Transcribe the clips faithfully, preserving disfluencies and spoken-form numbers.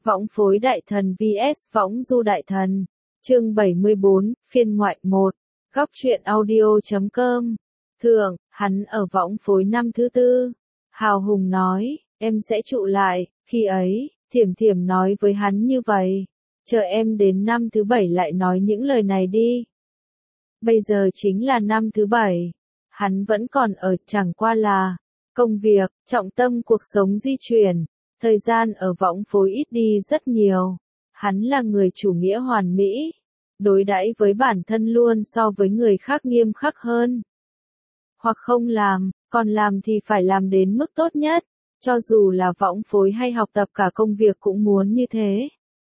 Võng phối đại thần vs võng du đại thần. Chương bảy mươi bốn, phiên ngoại một. Góc truyện audio chấm com. Thường, hắn ở võng phối năm thứ tư. Hào hùng nói, em sẽ trụ lại, khi ấy, Thiểm Thiểm nói với hắn như vậy. Chờ em đến năm thứ bảy lại nói những lời này đi. Bây giờ chính là năm thứ bảy. Hắn vẫn còn ở, chẳng qua là công việc, trọng tâm cuộc sống di chuyển. Thời gian ở võng phối ít đi rất nhiều. Hắn là người chủ nghĩa hoàn mỹ. Đối đãi với bản thân luôn so với người khác nghiêm khắc hơn. Hoặc không làm, còn làm thì phải làm đến mức tốt nhất. Cho dù là võng phối hay học tập cả công việc cũng muốn như thế.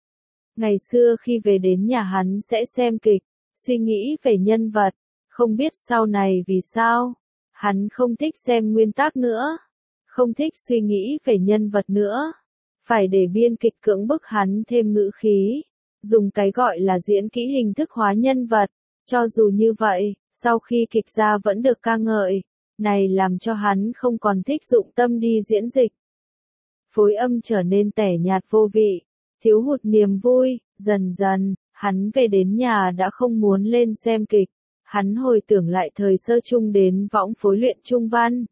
Ngày xưa khi về đến nhà hắn sẽ xem kịch, suy nghĩ về nhân vật. Không biết sau này vì sao. Hắn không thích xem nguyên tác nữa. Không thích suy nghĩ về nhân vật nữa. Phải để biên kịch cưỡng bức hắn thêm ngữ khí. Dùng cái gọi là diễn kỹ hình thức hóa nhân vật. Cho dù như vậy, sau khi kịch ra vẫn được ca ngợi. Này làm cho hắn không còn thích dụng tâm đi diễn dịch. Phối âm trở nên tẻ nhạt vô vị. Thiếu hụt niềm vui. Dần dần, hắn về đến nhà đã không muốn lên xem kịch. Hắn hồi tưởng lại thời sơ chung đến võng phối luyện trung văn.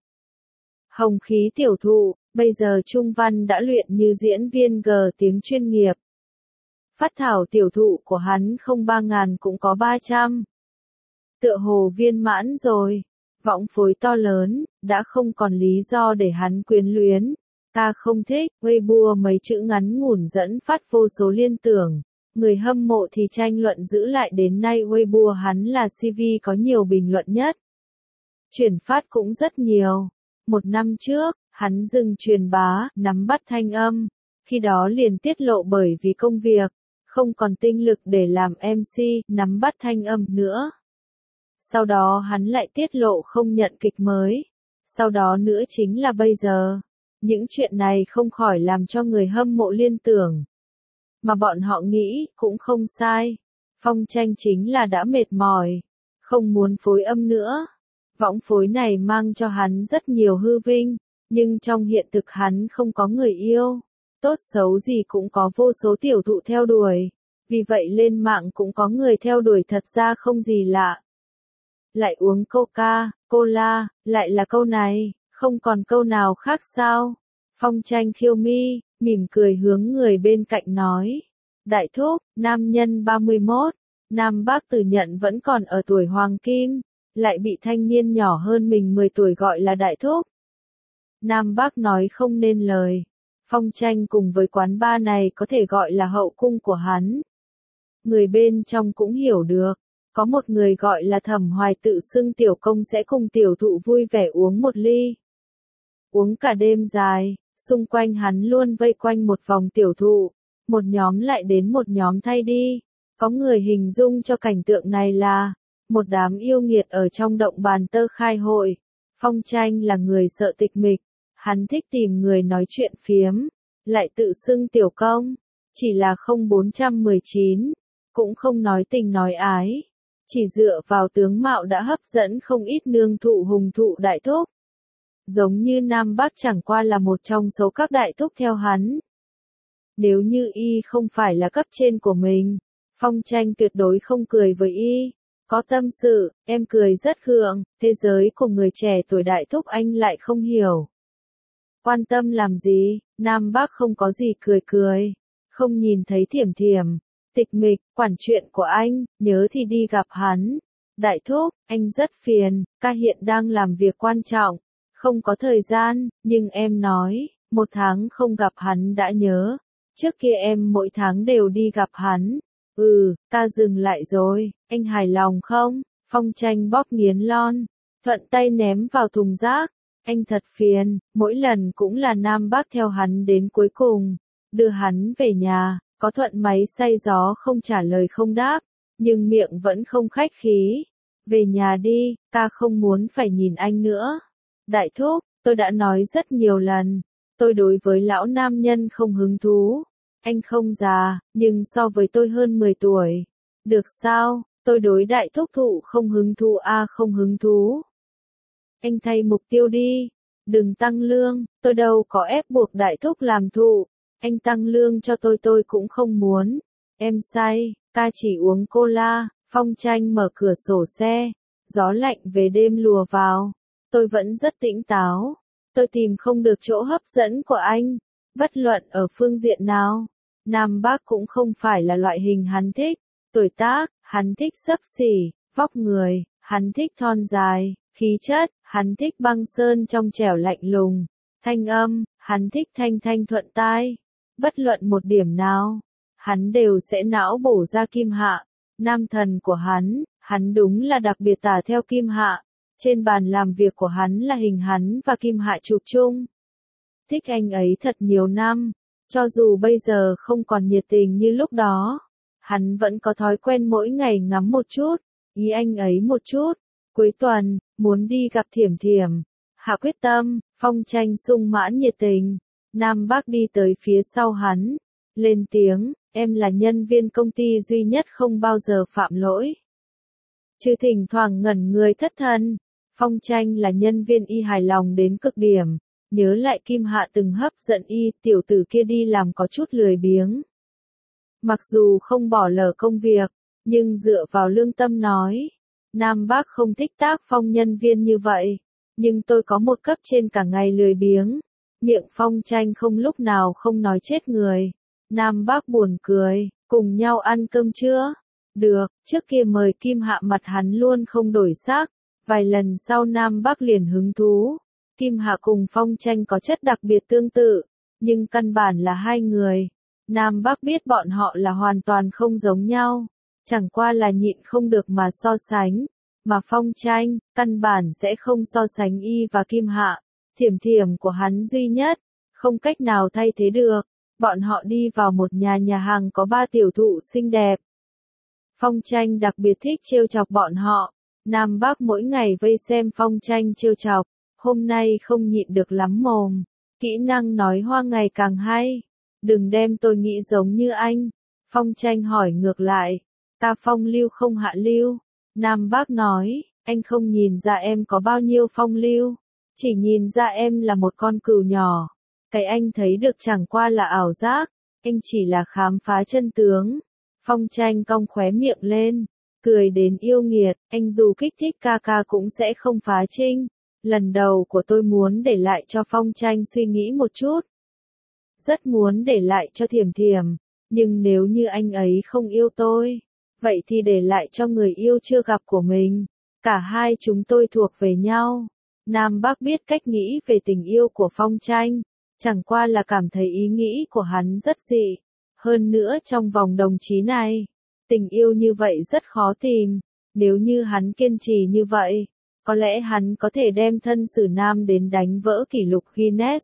Hồng khí tiểu thụ, bây giờ trung văn đã luyện như diễn viên G tiếng chuyên nghiệp. Phát thảo tiểu thụ của hắn không ba ngàn cũng có ba trăm. Tựa hồ viên mãn rồi. Võng phối to lớn, đã không còn lý do để hắn quyến luyến. Ta không thích, Weibo mấy chữ ngắn ngủn dẫn phát vô số liên tưởng. Người hâm mộ thì tranh luận giữ lại đến nay Weibo hắn là xê vê có nhiều bình luận nhất. Chuyển phát cũng rất nhiều. Một năm trước, hắn dừng truyền bá, nắm bắt thanh âm. Khi đó liền tiết lộ bởi vì công việc, không còn tinh lực để làm em xê, nắm bắt thanh âm nữa. Sau đó hắn lại tiết lộ không nhận kịch mới. Sau đó nữa chính là bây giờ. Những chuyện này không khỏi làm cho người hâm mộ liên tưởng. Mà bọn họ nghĩ, cũng không sai. Phong Tranh chính là đã mệt mỏi. Không muốn phối âm nữa. Võng phối này mang cho hắn rất nhiều hư vinh. Nhưng trong hiện thực hắn không có người yêu. Tốt xấu gì cũng có vô số tiểu thụ theo đuổi. Vì vậy lên mạng cũng có người theo đuổi thật ra không gì lạ. Lại uống coca, cola, lại là câu này, không còn câu nào khác sao? Phong Tranh khiêu mi, mỉm cười hướng người bên cạnh nói. Đại thúc, nam nhân ba mươi mốt, nam bác tử nhận vẫn còn ở tuổi hoàng kim, lại bị thanh niên nhỏ hơn mình mười tuổi gọi là đại thúc. Nam bác nói không nên lời. Phong Tranh cùng với quán bar này có thể gọi là hậu cung của hắn. Người bên trong cũng hiểu được. Có một người gọi là Thẩm Hoài tự xưng tiểu công sẽ cùng tiểu thụ vui vẻ uống một ly. Uống cả đêm dài, xung quanh hắn luôn vây quanh một vòng tiểu thụ. Một nhóm lại đến một nhóm thay đi. Có người hình dung cho cảnh tượng này là một đám yêu nghiệt ở trong động bàn tơ khai hội. Phong Tranh là người sợ tịch mịch. Hắn thích tìm người nói chuyện phiếm. Lại tự xưng tiểu công. Chỉ là không bốn một chín. Cũng không nói tình nói ái. Chỉ dựa vào tướng mạo đã hấp dẫn không ít nương thụ hùng thụ đại thúc. Giống như Nam Bắc chẳng qua là một trong số các đại thúc theo hắn. Nếu như y không phải là cấp trên của mình, Phong Tranh tuyệt đối không cười với y. Có tâm sự, em cười rất gượng, thế giới của người trẻ tuổi đại thúc anh lại không hiểu. Quan tâm làm gì, Nam Bắc không có gì cười cười. Không nhìn thấy Thiểm Thiểm. Tịch mịch, quản chuyện của anh, nhớ thì đi gặp hắn. Đại thúc, anh rất phiền, ca hiện đang làm việc quan trọng, không có thời gian, nhưng em nói, một tháng không gặp hắn đã nhớ. Trước kia em mỗi tháng đều đi gặp hắn. Ừ, ca dừng lại rồi, anh hài lòng không? Phong Tranh bóp nghiến lon, thuận tay ném vào thùng rác. Anh thật phiền, mỗi lần cũng là Nam Bắc theo hắn đến cuối cùng, đưa hắn về nhà. Có thuận máy xay gió không trả lời không đáp, nhưng miệng vẫn không khách khí. Về nhà đi, ca không muốn phải nhìn anh nữa. Đại thúc, tôi đã nói rất nhiều lần, tôi đối với lão nam nhân không hứng thú. Anh không già, nhưng so với tôi hơn mười tuổi. Được sao, tôi đối đại thúc thụ không hứng thú a không hứng thú. Anh thay mục tiêu đi, đừng tăng lương, tôi đâu có ép buộc đại thúc làm thụ. Anh tăng lương cho tôi tôi cũng không muốn. Em say, ta chỉ uống cola. Phong Tranh mở cửa sổ xe. Gió lạnh về đêm lùa vào. Tôi vẫn rất tỉnh táo. Tôi tìm không được chỗ hấp dẫn của anh. Bất luận ở phương diện nào. Nam Bắc cũng không phải là loại hình hắn thích. Tuổi tác, hắn thích xấp xỉ. Vóc người, hắn thích thon dài. Khí chất, hắn thích băng sơn trong trẻo lạnh lùng. Thanh âm, hắn thích thanh thanh thuận tai. Bất luận một điểm nào, hắn đều sẽ não bổ ra Kim Hạ. Nam thần của hắn, hắn đúng là đặc biệt tả theo Kim Hạ. Trên bàn làm việc của hắn là hình hắn và Kim Hạ chụp chung. Thích anh ấy thật nhiều năm, cho dù bây giờ không còn nhiệt tình như lúc đó. Hắn vẫn có thói quen mỗi ngày ngắm một chút, ý anh ấy một chút. Cuối tuần, muốn đi gặp Thiểm Thiểm. Hạ quyết tâm, Phong Tranh sung mãn nhiệt tình. Nam Bắc đi tới phía sau hắn. Lên tiếng, em là nhân viên công ty duy nhất không bao giờ phạm lỗi. Chứ thỉnh thoảng ngẩn người thất thần. Phong Tranh là nhân viên y hài lòng đến cực điểm. Nhớ lại Kim Hạ từng hấp dẫn y, tiểu tử kia đi làm có chút lười biếng. Mặc dù không bỏ lỡ công việc, nhưng dựa vào lương tâm nói. Nam Bắc không thích tác phong nhân viên như vậy. Nhưng tôi có một cấp trên cả ngày lười biếng. Miệng Phong Tranh không lúc nào không nói chết người. Nam Bắc buồn cười, cùng nhau ăn cơm chưa? Được, trước kia mời Kim Hạ mặt hắn luôn không đổi sắc. Vài lần sau Nam Bắc liền hứng thú. Kim Hạ cùng Phong Tranh có chất đặc biệt tương tự, nhưng căn bản là hai người. Nam Bắc biết bọn họ là hoàn toàn không giống nhau. Chẳng qua là nhịn không được mà so sánh. Mà Phong Tranh, căn bản sẽ không so sánh y và Kim Hạ. Thiểm Thiểm của hắn duy nhất, không cách nào thay thế được. Bọn họ đi vào một nhà nhà hàng có ba tiểu thụ xinh đẹp. Phong Tranh đặc biệt thích trêu chọc bọn họ. Nam Bắc mỗi ngày vây xem Phong Tranh trêu chọc. Hôm nay không nhịn được lắm mồm. Kỹ năng nói hoa ngày càng hay. Đừng đem tôi nghĩ giống như anh. Phong Tranh hỏi ngược lại. Ta phong lưu không hạ lưu. Nam Bắc nói, anh không nhìn ra em có bao nhiêu phong lưu. Chỉ nhìn ra em là một con cừu nhỏ. Cái anh thấy được chẳng qua là ảo giác. Anh chỉ là khám phá chân tướng. Phong Tranh cong khóe miệng lên. Cười đến yêu nghiệt. Anh dù kích thích ca ca cũng sẽ không phá trinh. Lần đầu của tôi muốn để lại cho Phong Tranh suy nghĩ một chút. Rất muốn để lại cho Thiểm Thiểm. Nhưng nếu như anh ấy không yêu tôi, vậy thì để lại cho người yêu chưa gặp của mình. Cả hai chúng tôi thuộc về nhau. Nam Bắc biết cách nghĩ về tình yêu của Phong Tranh. Chẳng qua là cảm thấy ý nghĩ của hắn rất dị. Hơn nữa trong vòng đồng chí này, tình yêu như vậy rất khó tìm. Nếu như hắn kiên trì như vậy, có lẽ hắn có thể đem thân sử nam đến đánh vỡ kỷ lục Guinness.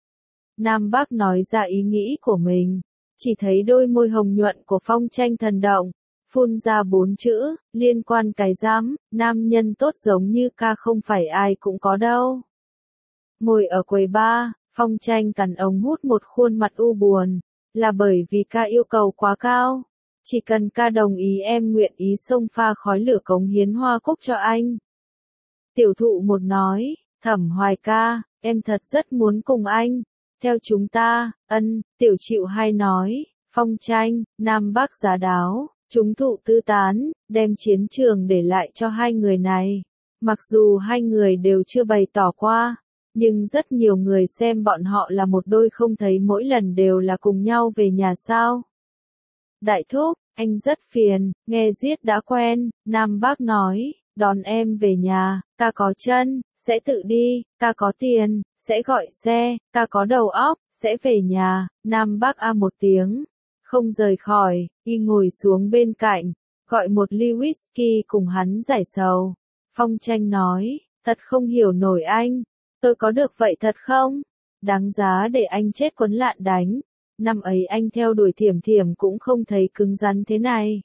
Nam Bắc nói ra ý nghĩ của mình. Chỉ thấy đôi môi hồng nhuận của Phong Tranh thần động. Phun ra bốn chữ, liên quan cái giám, nam nhân tốt giống như ca không phải ai cũng có đâu. Ngồi ở quầy bar, Phong Tranh cắn ống hút một khuôn mặt u buồn. Là bởi vì ca yêu cầu quá cao. Chỉ cần ca đồng ý em nguyện ý xông pha khói lửa cống hiến hoa cúc cho anh. Tiểu thụ một nói, Thẩm Hoài ca, em thật rất muốn cùng anh. Theo chúng ta, ân, tiểu chịu hai nói, Phong Tranh, Nam Bắc giá đáo, chúng thụ tư tán, đem chiến trường để lại cho hai người này. Mặc dù hai người đều chưa bày tỏ qua, nhưng rất nhiều người xem bọn họ là một đôi không thấy mỗi lần đều là cùng nhau về nhà sao. Đại thúc, anh rất phiền, nghe giết đã quen, Nam Bắc nói, đón em về nhà, ca có chân, sẽ tự đi, ca có tiền, sẽ gọi xe, ca có đầu óc, sẽ về nhà. Nam Bắc a một tiếng, không rời khỏi, y ngồi xuống bên cạnh, gọi một ly whisky cùng hắn giải sầu. Phong Tranh nói, thật không hiểu nổi anh, tôi có được vậy thật không? Đáng giá để anh chết quấn lạn đánh. Năm ấy anh theo đuổi Thiểm Thiểm cũng không thấy cứng rắn thế này.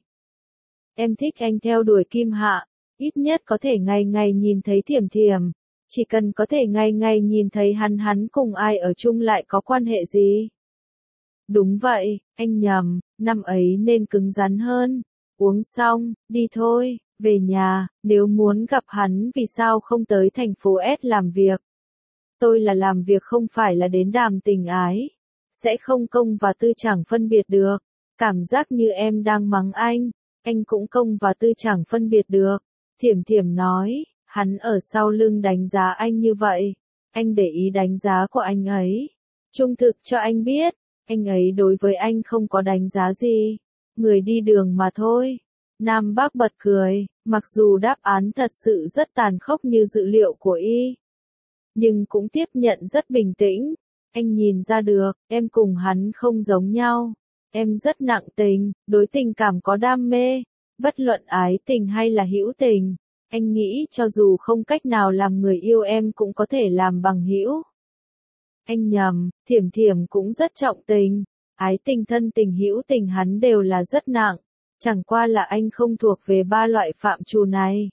Em thích anh theo đuổi Kim Hạ, ít nhất có thể ngày ngày nhìn thấy Thiểm Thiểm. Chỉ cần có thể ngày ngày nhìn thấy hắn hắn cùng ai ở chung lại có quan hệ gì? Đúng vậy, anh nhầm, năm ấy nên cứng rắn hơn. Uống xong, đi thôi, về nhà, nếu muốn gặp hắn vì sao không tới thành phố S làm việc? Tôi là làm việc không phải là đến đàm tình ái. sẽ không công và tư chẳng phân biệt được. Cảm giác như em đang mắng anh, anh cũng công và tư chẳng phân biệt được. Thiểm Thiểm nói, hắn ở sau lưng đánh giá anh như vậy, anh để ý đánh giá của anh ấy. Trung thực cho anh biết, anh ấy đối với anh không có đánh giá gì, người đi đường mà thôi. Nam Bác bật cười, mặc dù đáp án thật sự rất tàn khốc như dự liệu của y, nhưng cũng tiếp nhận rất bình tĩnh. Anh nhìn ra được, em cùng hắn không giống nhau. Em rất nặng tình, đối tình cảm có đam mê, bất luận ái tình hay là hữu tình. Anh nghĩ cho dù không cách nào làm người yêu em cũng có thể làm bằng hữu. Anh nhầm, Thiểm Thiểm cũng rất trọng tình. Ái tình, thân tình, hữu tình hắn đều là rất nặng. Chẳng qua là anh không thuộc về ba loại phạm trù này.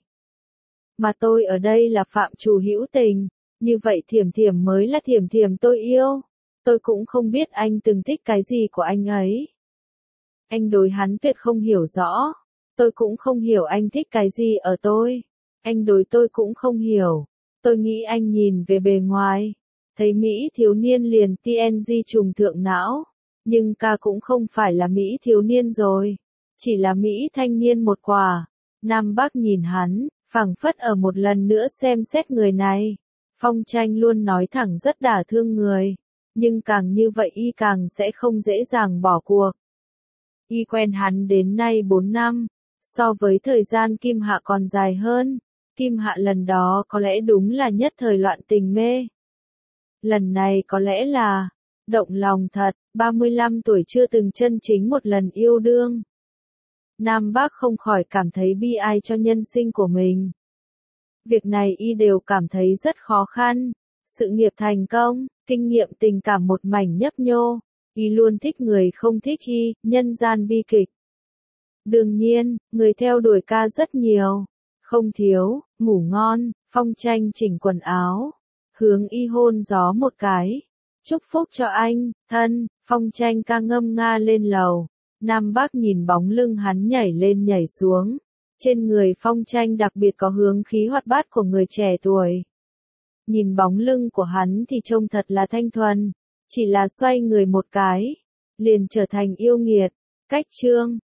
Mà tôi ở đây là phạm trù hữu tình. Như vậy Thiểm Thiểm mới là Thiểm Thiểm tôi yêu. Tôi cũng không biết anh từng thích cái gì của anh ấy. Anh đối hắn tuyệt không hiểu rõ. Tôi cũng không hiểu anh thích cái gì ở tôi. Anh đối tôi cũng không hiểu. Tôi nghĩ anh nhìn về bề ngoài, thấy Mỹ thiếu niên liền tê en giê trùng thượng não. Nhưng ca cũng không phải là Mỹ thiếu niên rồi. Chỉ là Mỹ thanh niên một quả. Nam Bác nhìn hắn, phảng phất ở một lần nữa xem xét người này. Phong Tranh luôn nói thẳng rất đả thương người. Nhưng càng như vậy y càng sẽ không dễ dàng bỏ cuộc. Y quen hắn đến nay bốn năm. So với thời gian Kim Hạ còn dài hơn. Kim Hạ lần đó có lẽ đúng là nhất thời loạn tình mê. Lần này có lẽ là động lòng thật, ba mươi lăm tuổi chưa từng chân chính một lần yêu đương. Nam Bác không khỏi cảm thấy bi ai cho nhân sinh của mình. Việc này y đều cảm thấy rất khó khăn. Sự nghiệp thành công, kinh nghiệm tình cảm một mảnh nhấp nhô. Y luôn thích người không thích y, nhân gian bi kịch. Đương nhiên, người theo đuổi ca rất nhiều. Không thiếu, ngủ ngon, Phong Tranh chỉnh quần áo. Hướng y hôn gió một cái. Chúc phúc cho anh, thân, Phong Tranh ca ngâm nga lên lầu. Nam Bác nhìn bóng lưng hắn nhảy lên nhảy xuống. Trên người Phong Tranh đặc biệt có hướng khí hoạt bát của người trẻ tuổi. Nhìn bóng lưng của hắn thì trông thật là thanh thuần. Chỉ là xoay người một cái, liền trở thành yêu nghiệt. Cách chương